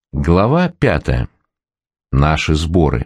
Глава 5. Наши сборы.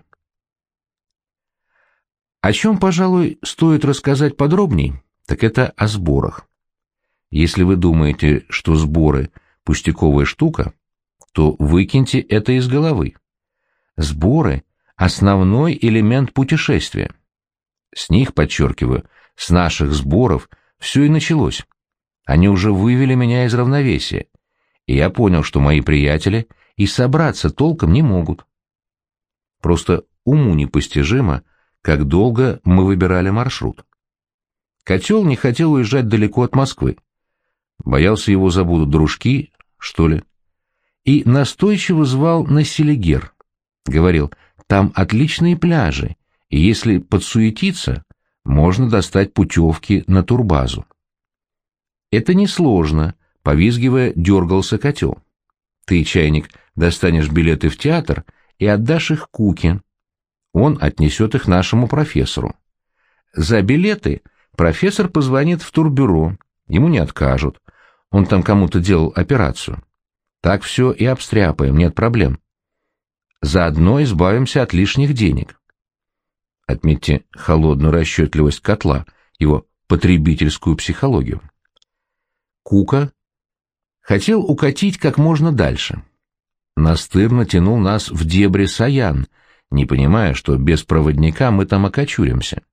О чем, пожалуй, стоит рассказать подробней, так это о сборах. Если вы думаете, что сборы – пустяковая штука, то выкиньте это из головы. Сборы – основной элемент путешествия. С них, подчеркиваю, с наших сборов все и началось. Они уже вывели меня из равновесия, и я понял, что мои приятели и собраться толком не могут. Просто уму непостижимо, как долго мы выбирали маршрут. Котел не хотел уезжать далеко от Москвы. Боялся, его забудут дружки, что ли. И настойчиво звал на Селигер. Говорил, там отличные пляжи, и если подсуетиться, можно достать путевки на турбазу. Это несложно, повизгивая, дергался котел. Ты, чайник, достанешь билеты в театр и отдашь их Куке. Он отнесет их нашему профессору. За билеты профессор позвонит в турбюро, ему не откажут. Он там кому-то делал операцию. Так все и обстряпаем, нет проблем. Заодно избавимся от лишних денег. Отметьте холодную расчетливость котла, его потребительскую психологию. Кука хотел укатить как можно дальше. Настырно тянул нас в дебри Саян, не понимая, что без проводника мы там окочуримся.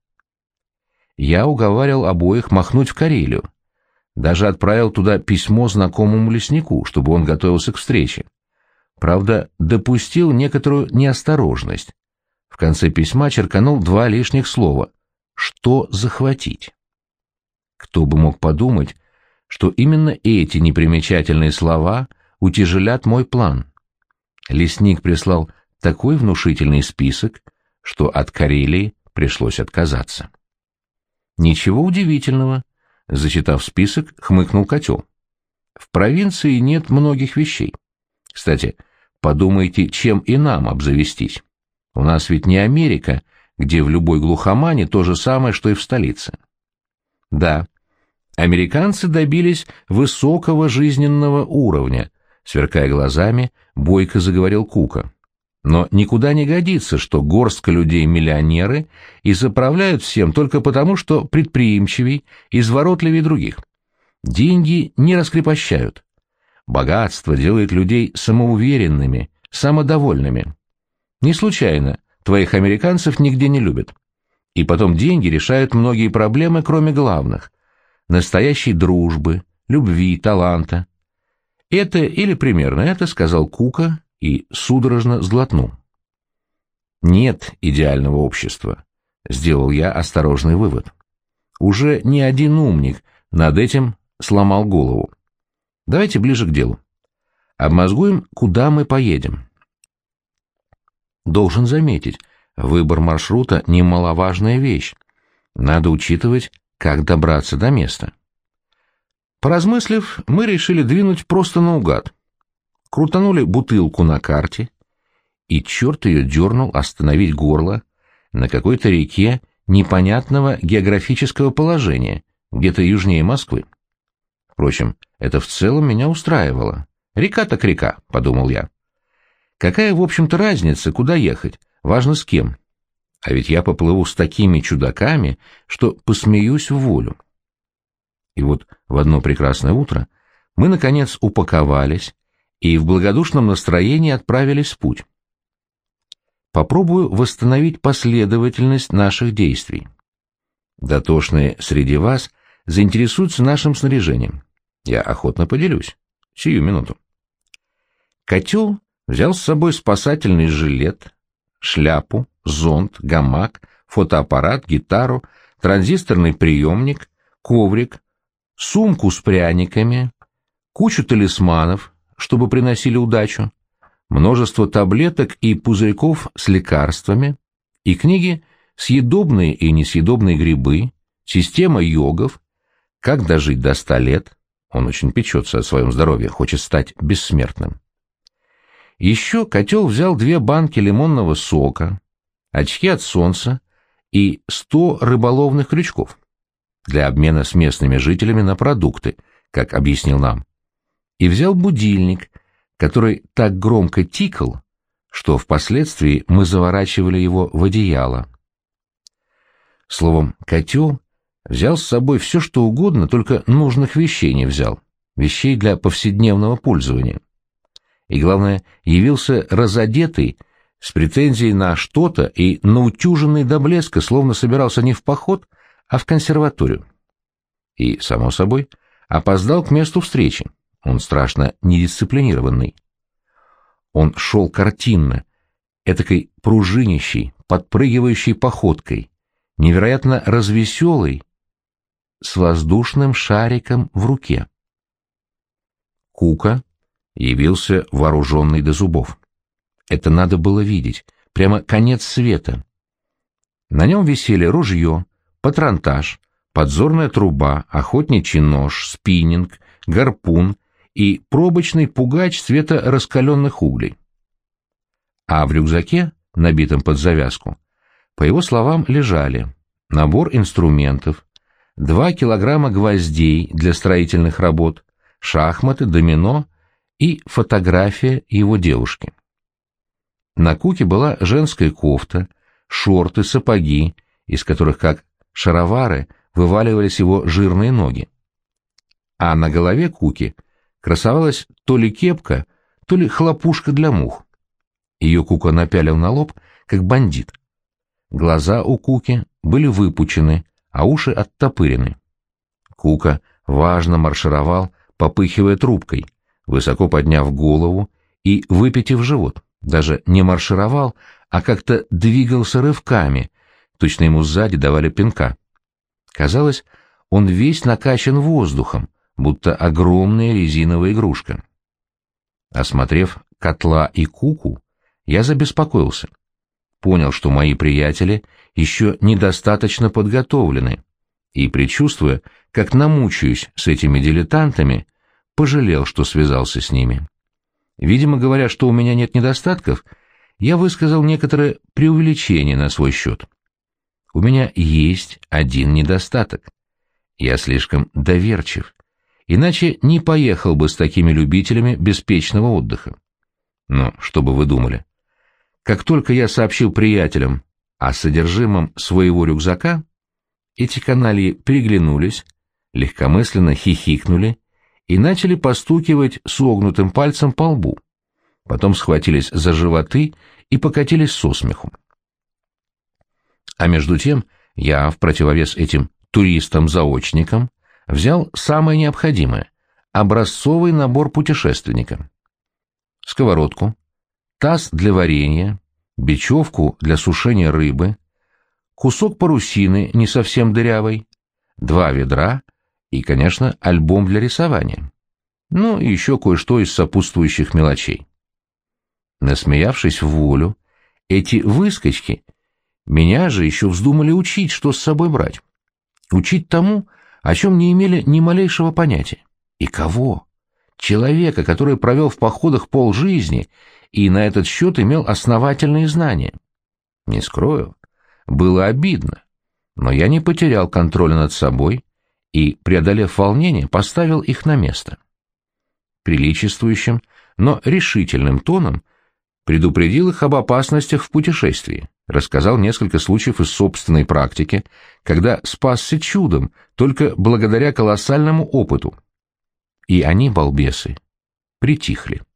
Я уговаривал обоих махнуть в Карелию. Даже отправил туда письмо знакомому леснику, чтобы он готовился к встрече. Правда, допустил некоторую неосторожность. В конце письма черканул 2 лишних слова «что захватить». Кто бы мог подумать, что именно эти непримечательные слова утяжелят мой план. Лесник прислал такой внушительный список, что от Карелии пришлось отказаться. Ничего удивительного, зачитав список, хмыкнул котел. В провинции нет многих вещей. Кстати, подумайте, чем и нам обзавестись. У нас ведь не Америка, где в любой глухомане то же самое, что и в столице. Да, американцы добились высокого жизненного уровня, сверкая глазами, бойко заговорил Кука. Но никуда не годится, что горстка людей миллионеры и заправляют всем только потому, что предприимчивей, изворотливее других. Деньги не раскрепощают. Богатство делает людей самоуверенными, самодовольными. Не случайно твоих американцев нигде не любят. И потом деньги решают многие проблемы, кроме главных – настоящей дружбы, любви, таланта. Это или примерно это сказал Кука и судорожно сглотнул. Нет идеального общества, сделал я осторожный вывод. Уже ни один умник над этим сломал голову. Давайте ближе к делу. Обмозгуем, куда мы поедем. Должен заметить, выбор маршрута – немаловажная вещь. Надо учитывать, как добраться до места. Поразмыслив, мы решили двинуть просто наугад. Крутанули бутылку на карте, и черт ее дернул остановить горло на какой-то реке непонятного географического положения, где-то южнее Москвы. Впрочем, это в целом меня устраивало. Река так река, подумал я. Какая, в общем-то, разница, куда ехать, важно с кем. А ведь я поплыву с такими чудаками, что посмеюсь в волю. И вот в одно прекрасное утро мы, наконец, упаковались и в благодушном настроении отправились в путь. Попробую восстановить последовательность наших действий. Дотошные среди вас заинтересуются нашим снаряжением. Я охотно поделюсь. Сию минуту. Котел взял с собой спасательный жилет, шляпу, зонт, гамак, фотоаппарат, гитару, транзисторный приемник, коврик, сумку с пряниками, кучу талисманов, чтобы приносили удачу, множество таблеток и пузырьков с лекарствами, и книги «Съедобные и несъедобные грибы», «Система йогов», «Как дожить до 100 лет». Он очень печется о своем здоровье, хочет стать бессмертным. Еще котел взял 2 банки лимонного сока, очки от солнца и 100 рыболовных крючков для обмена с местными жителями на продукты, как объяснил нам. И взял будильник, который так громко тикал, что впоследствии мы заворачивали его в одеяло. Словом, котел взял с собой все, что угодно, только нужных вещей не взял, вещей для повседневного пользования. И, главное, явился разодетый, с претензией на что-то и наутюженный до блеска, словно собирался не в поход, а в консерваторию. И, само собой, опоздал к месту встречи. Он страшно недисциплинированный. Он шел картинно, этакой пружинищей, подпрыгивающей походкой, невероятно развеселый, с воздушным шариком в руке. Кука явился вооруженный до зубов. Это надо было видеть, прямо конец света. На нем висели ружье, патронтаж, подзорная труба, охотничий нож, спиннинг, гарпун и пробочный пугач цвета раскаленных углей. А в рюкзаке, набитом под завязку, по его словам, лежали набор инструментов, 2 килограмма гвоздей для строительных работ, шахматы, домино и фотография его девушки. На Куке была женская кофта, шорты, сапоги, из которых, как шаровары, вываливались его жирные ноги. А на голове Куки красовалась то ли кепка, то ли хлопушка для мух. Ее Кука напялил на лоб, как бандит. Глаза у Куки были выпучены, а уши оттопырены. Кука важно маршировал, попыхивая трубкой, высоко подняв голову и выпитив живот. Даже не маршировал, а как-то двигался рывками, точно ему сзади давали пинка. Казалось, он весь накачан воздухом, будто огромная резиновая игрушка. Осмотрев котла и Куку, я забеспокоился. Понял, что мои приятели еще недостаточно подготовлены, и, предчувствуя, как намучаюсь с этими дилетантами, пожалел, что связался с ними. Видимо, говоря, что у меня нет недостатков, я высказал некоторое преувеличение на свой счет. У меня есть один недостаток. Я слишком доверчив, иначе не поехал бы с такими любителями беспечного отдыха. Но что бы вы думали? Как только я сообщил приятелям о содержимом своего рюкзака, эти канальи переглянулись, легкомысленно хихикнули и начали постукивать согнутым пальцем по лбу. Потом схватились за животы и покатились со смеху. А между тем я, в противовес этим туристам-заочникам, взял самое необходимое — образцовый набор путешественника. Сковородку, таз для варенья, бечевку для сушения рыбы, кусок парусины не совсем дырявой, 2 ведра и, конечно, альбом для рисования. Ну и еще кое-что из сопутствующих мелочей. Насмеявшись в волю, эти выскочки меня же еще вздумали учить, что с собой брать. Учить тому, о чем не имели ни малейшего понятия. И кого? Человека, который провел в походах полжизни и на этот счет имел основательные знания. Не скрою, было обидно, но я не потерял контроля над собой и, преодолев волнение, поставил их на место. Приличествующим, но решительным тоном предупредил их об опасностях в путешествии, рассказал несколько случаев из собственной практики, когда спасся чудом, только благодаря колоссальному опыту. И они, балбесы, притихли.